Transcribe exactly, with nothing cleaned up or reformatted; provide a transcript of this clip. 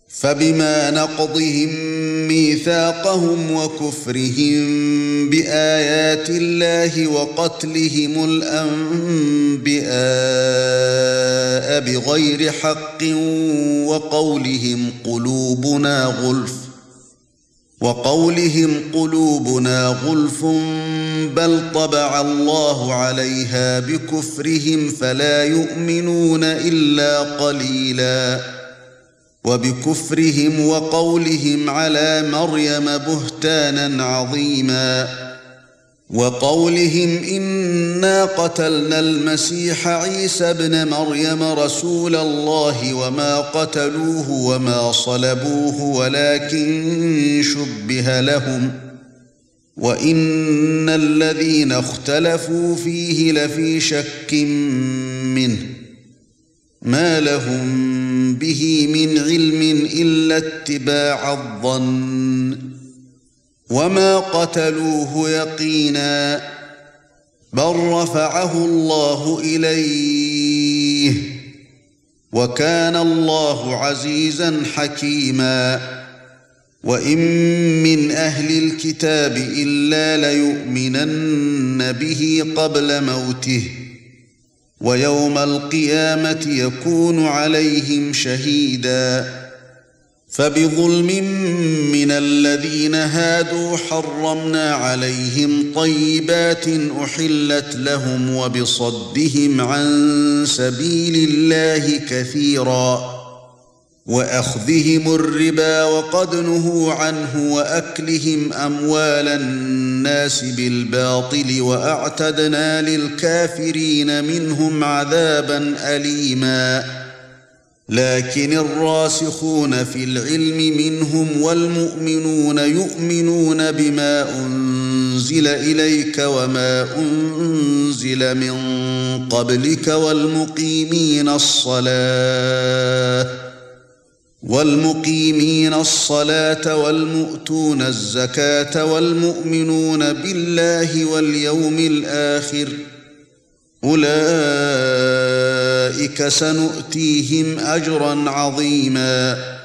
فبما نقضهم ميثاقهم وكفرهم بآيات الله وقتلهم الأنبياء بغير حق وقولهم قلوبنا غلف وقولهم قلوبنا غلف بل طبع الله عليها بكفرهم فلا يؤمنون إلا قليلا وبكفرهم وقولهم على مريم بهتانا عظيما وقولهم إنا قتلنا المسيح عيسى ابن مريم رسول الله وما قتلوه وما صلبوه ولكن شبه لهم وإن الذين اختلفوا فيه لفي شك منه ما لهم به من علم إلا اتباع الظن وما قتلوه يقينا بل رفعه الله إليه وكان الله عزيزا حكيما وإن من أهل الكتاب إلا ليؤمنن به قبل موته ويوم القيامة يكون عليهم شهيدا فبظلم من الذين هادوا حرمنا عليهم طيبات أحلت لهم وبصدهم عن سبيل الله كثيرا وأخذهم الربا وقد نهوا عنه وأكلهم أموال الناس بالباطل وأعتدنا للكافرين منهم عذابا أليما لكن الراسخون في العلم منهم والمؤمنون يؤمنون بما أنزل إليك وما أنزل من قبلك والمقيمين الصلاة والمقيمين الصلاة والمؤتون الزكاة والمؤمنون بالله واليوم الآخر أولئك سنؤتيهم أجرا عظيما